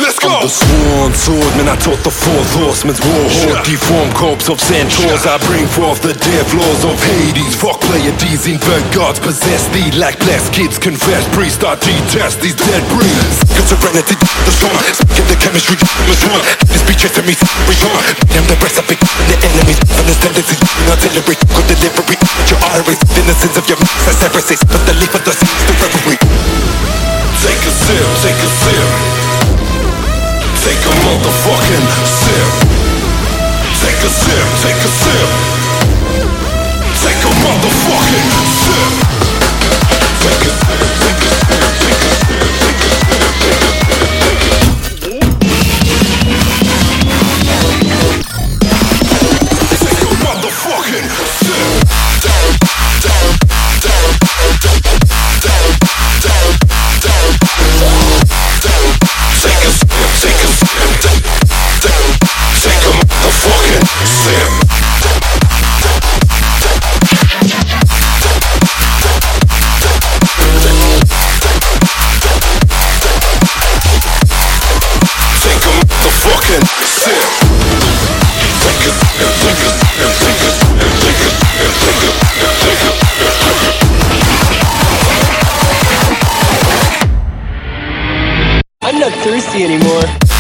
let's go. I'm the sworn swordsman, I taught the fourth horseman's war horde. Deformed corpse of centaurs, I bring forth the death laws of Hades. Fuck player D's, invert gods possess thee. Like blessed kids confess, priests I detest these dead breeds. Got serenity, the storm, speaking the chemistry, was wrong. This be chasing me, wrong. I'm the breast of the enemies. Understand this is artillery, good delivery. Your arteries, innocence of your mass heresies. But the leaf of the seas, the reverie. Take a sip, take a sip. Take a motherfucking sip. Take a sip, take a sip. Take a motherfucking sip. Take a sip, take a sip, take a sip, take a sip, take a sip. Take a motherfucking sip. Down, down, down, down, down, down, down, down, down. Take a sip, take a sip, down, down. Take a motherfucking sip. Take a motherfucking sip. Take a sip, take a sip, take a sip, take a sip, take a sip, take a I'm not thirsty anymore.